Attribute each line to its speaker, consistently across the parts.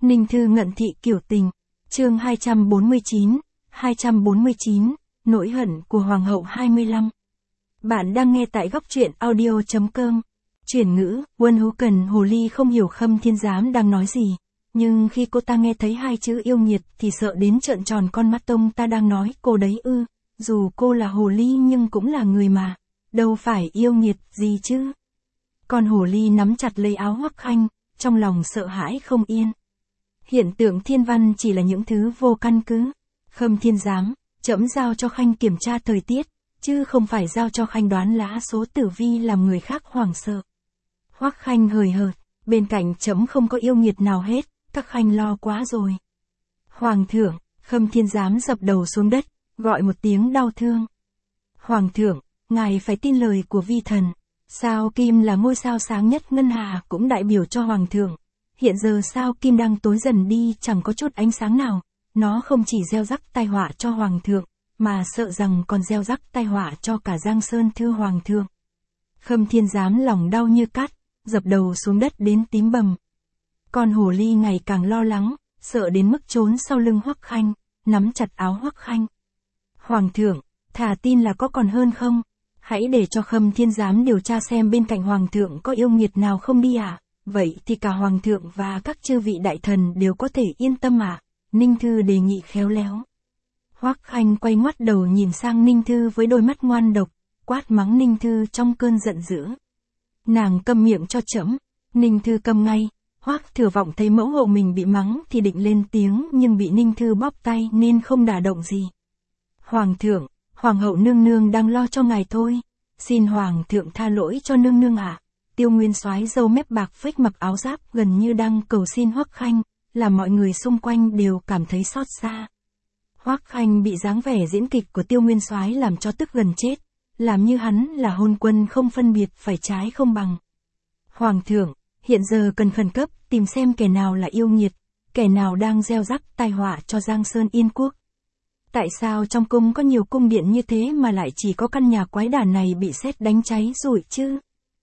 Speaker 1: Ninh Thư ngận thị kiểu tình. Chương 249, nỗi hận của Hoàng hậu 25. Bạn đang nghe tại góc truyện audio.com. Chuyển ngữ, Quân Hú Cần Hồ Ly không hiểu Khâm Thiên Giám đang nói gì. Nhưng khi cô ta nghe thấy hai chữ yêu nghiệt thì sợ đến trợn tròn con mắt. Tông ta đang nói cô đấy ư? Dù cô là hồ ly nhưng cũng là người mà. Đâu phải yêu nghiệt gì chứ? Con hồ ly nắm chặt lấy áo Hoắc Khanh, trong lòng sợ hãi không yên. Hiện tượng thiên văn chỉ là những thứ vô căn cứ. Khâm Thiên Giám, trẫm giao cho Khanh kiểm tra thời tiết, chứ không phải giao cho Khanh đoán lá số tử vi làm người khác hoảng sợ. Hoắc Khanh hời hợt, bên cạnh trẫm không có yêu nghiệt nào hết, các Khanh lo quá rồi. Hoàng thượng, Khâm Thiên Giám dập đầu xuống đất, gọi một tiếng đau thương. Hoàng thượng, ngài phải tin lời của vi thần. Sao Kim là ngôi sao sáng nhất ngân hà cũng đại biểu cho Hoàng thượng. Hiện giờ sao Kim đang tối dần đi, chẳng có chút ánh sáng nào. Nó không chỉ gieo rắc tai họa cho Hoàng thượng, mà sợ rằng còn gieo rắc tai họa cho cả Giang Sơn thưa Hoàng thượng. Khâm Thiên Giám lòng đau như cắt, dập đầu xuống đất đến tím bầm. Con hồ ly ngày càng lo lắng, sợ đến mức trốn sau lưng Hoắc Khanh, nắm chặt áo Hoắc Khanh. Hoàng thượng, thà tin là có còn hơn không? Hãy để cho Khâm Thiên Giám điều tra xem bên cạnh Hoàng thượng có yêu nghiệt nào không đi à? Vậy thì cả Hoàng thượng và các chư vị đại thần đều có thể yên tâm à? Ninh Thư đề nghị khéo léo. Hoắc Khanh quay ngoắt đầu nhìn sang Ninh Thư với đôi mắt ngoan độc, quát mắng Ninh Thư trong cơn giận dữ. Nàng câm miệng cho trẫm. Ninh Thư câm ngay. Hoắc Thừa Vọng thấy mẫu hậu mình bị mắng thì định lên tiếng nhưng bị Ninh Thư bóp tay nên không đả động gì. Hoàng thượng, Hoàng hậu nương nương đang lo cho ngài thôi. Xin Hoàng thượng tha lỗi cho nương nương ạ. Tiêu Nguyên Soái râu mép bạc phếch mặc áo giáp gần như đang cầu xin Hoắc Khanh, làm mọi người xung quanh đều cảm thấy xót xa. Hoắc Khanh bị dáng vẻ diễn kịch của Tiêu Nguyên Soái làm cho tức gần chết, làm như hắn là hôn quân không phân biệt phải trái không bằng. Hoàng thượng, hiện giờ cần khẩn cấp tìm xem kẻ nào là yêu nghiệt, kẻ nào đang gieo rắc tai họa cho Giang Sơn Yên Quốc. Tại sao trong cung có nhiều cung điện như thế mà lại chỉ có căn nhà quái đản này bị sét đánh cháy rụi chứ?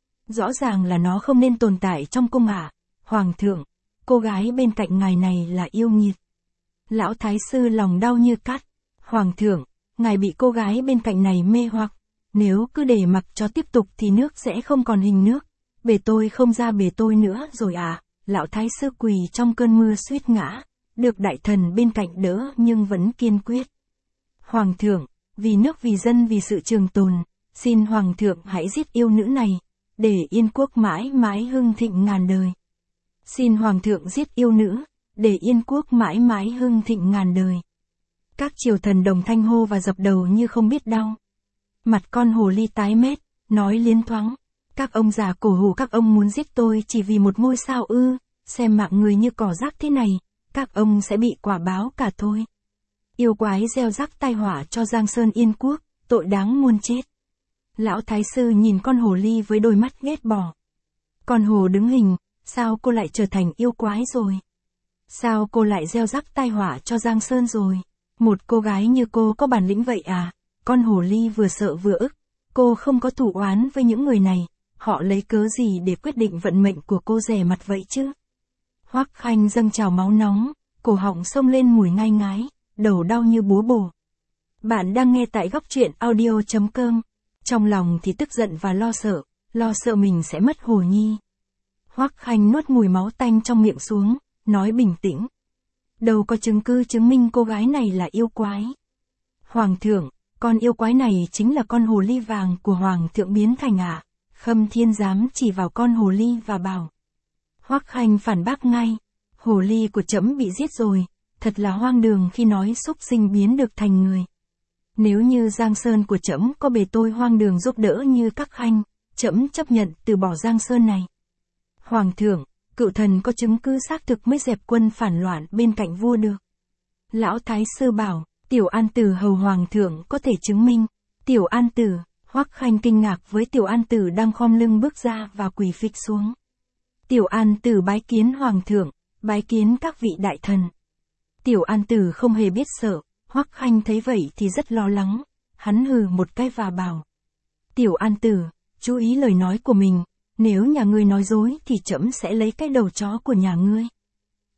Speaker 1: Rõ ràng là nó không nên tồn tại trong cung ạ. Hoàng thượng, cô gái bên cạnh ngài này là yêu nghiệt. Lão thái sư lòng đau như cắt. Hoàng thượng, ngài bị cô gái bên cạnh này mê hoặc. Nếu cứ để mặc cho tiếp tục thì nước sẽ không còn hình nước. Bề tôi không ra bề tôi nữa rồi à. Lão thái sư quỳ trong cơn mưa suýt ngã. Được đại thần bên cạnh đỡ nhưng vẫn kiên quyết. Hoàng thượng, vì nước vì dân vì sự trường tồn, xin Hoàng thượng hãy giết yêu nữ này, để Yên Quốc mãi mãi hưng thịnh ngàn đời. Xin Hoàng thượng giết yêu nữ, để Yên Quốc mãi mãi hưng thịnh ngàn đời. Các triều thần đồng thanh hô và dập đầu như không biết đau. Mặt con hồ ly tái mét, nói liến thoáng. Các ông già cổ hủ, các ông muốn giết tôi chỉ vì một ngôi sao ư? Xem mạng người như cỏ rác thế này, các ông sẽ bị quả báo cả thôi. Yêu quái gieo rắc tai họa cho Giang Sơn Yên Quốc, tội đáng muôn chết. Lão thái sư nhìn con hồ ly với đôi mắt ghét bỏ. Con hồ đứng hình, sao cô lại trở thành yêu quái rồi? Sao cô lại gieo rắc tai họa cho Giang Sơn rồi? Một cô gái như cô có bản lĩnh vậy à? Con hồ ly vừa sợ vừa ức. Cô không có thù oán với những người này, họ lấy cớ gì để quyết định vận mệnh của cô rẻ mặt vậy chứ? Hoắc Khanh dâng trào máu nóng, cổ họng xông lên mùi ngai ngái, đầu đau như búa bổ. Bạn đang nghe tại góc truyện audio.com. Trong lòng thì tức giận và lo sợ mình sẽ mất Hồ Nhi. Hoắc Khanh nuốt mùi máu tanh trong miệng xuống, nói bình tĩnh. Đâu có chứng cứ chứng minh cô gái này là yêu quái. Hoàng thượng, con yêu quái này chính là con hồ ly vàng của Hoàng thượng biến thành ạ. Khâm Thiên Giám chỉ vào con hồ ly và bảo. Hoắc Khanh phản bác ngay. Hồ ly của trẫm bị giết rồi, thật là hoang đường khi nói súc sinh biến được thành người. Nếu như Giang Sơn của trẫm có bề tôi hoang đường giúp đỡ như các Khanh, trẫm chấp nhận từ bỏ Giang Sơn này. Hoàng thượng, cựu thần có chứng cứ xác thực mới dẹp quân phản loạn bên cạnh vua được. Lão thái sư bảo, Tiểu An Tử hầu Hoàng thượng có thể chứng minh. Tiểu An Tử, Hoắc Khanh kinh ngạc với Tiểu An Tử đang khom lưng bước ra và quỳ phịch xuống. Tiểu An Tử bái kiến Hoàng thượng, bái kiến các vị đại thần. Tiểu An Tử không hề biết sợ. Hoắc Khanh thấy vậy thì rất lo lắng, hắn hừ một cái và bảo. Tiểu An Tử, chú ý lời nói của mình, nếu nhà ngươi nói dối thì trẫm sẽ lấy cái đầu chó của nhà ngươi.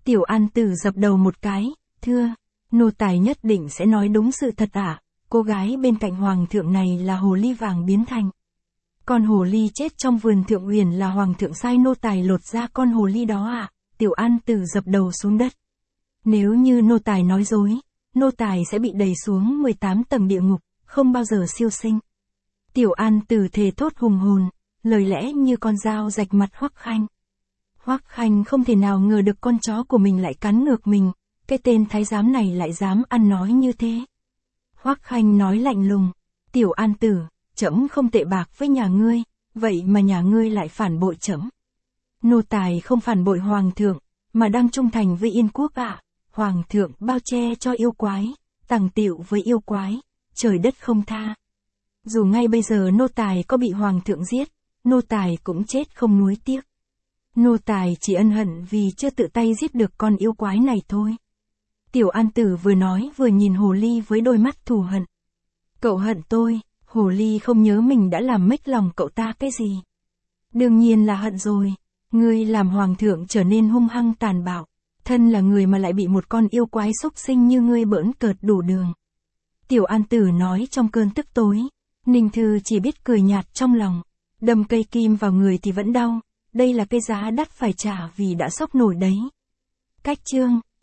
Speaker 1: Tiểu An Tử dập đầu một cái, thưa, nô tài nhất định sẽ nói đúng sự thật ạ. Cô gái bên cạnh hoàng thượng này là hồ ly vàng biến thành. Con hồ ly chết trong vườn Thượng Uyển là hoàng thượng sai nô tài lột ra con hồ ly đó ạ. Tiểu An Tử dập đầu xuống đất. Nếu như nô tài nói dối, nô tài sẽ bị đẩy xuống 18 tầng địa ngục, không bao giờ siêu sinh. Tiểu An Tử thề thốt hùng hồn, lời lẽ như con dao rạch mặt Hoắc Khanh. Hoắc Khanh không thể nào ngờ được con chó của mình lại cắn ngược mình, cái tên thái giám này lại dám ăn nói như thế. Hoắc Khanh nói lạnh lùng, Tiểu An Tử, trẫm không tệ bạc với nhà ngươi, vậy mà nhà ngươi lại phản bội trẫm. Nô tài không phản bội hoàng thượng, mà đang trung thành với Yên quốc ạ. Hoàng thượng bao che cho yêu quái, tằng tiệu với yêu quái, trời đất không tha. Dù ngay bây giờ nô tài có bị hoàng thượng giết, nô tài cũng chết không nuối tiếc. Nô tài chỉ ân hận vì chưa tự tay giết được con yêu quái này thôi. Tiểu An Tử vừa nói vừa nhìn hồ ly với đôi mắt thù hận. Cậu hận tôi, hồ ly không nhớ mình đã làm mếch lòng cậu ta cái gì. Đương nhiên là hận rồi, ngươi làm hoàng thượng trở nên hung hăng tàn bạo, thân là người mà lại bị một con yêu quái xúc sinh như ngươi bỡn cợt đủ đường. Tiểu An Tử nói trong cơn tức tối, Ninh Thư chỉ biết cười nhạt trong lòng, đâm cây kim vào người thì vẫn đau, đây là cái giá đắt phải trả vì đã sốc nổi đấy. Cách chương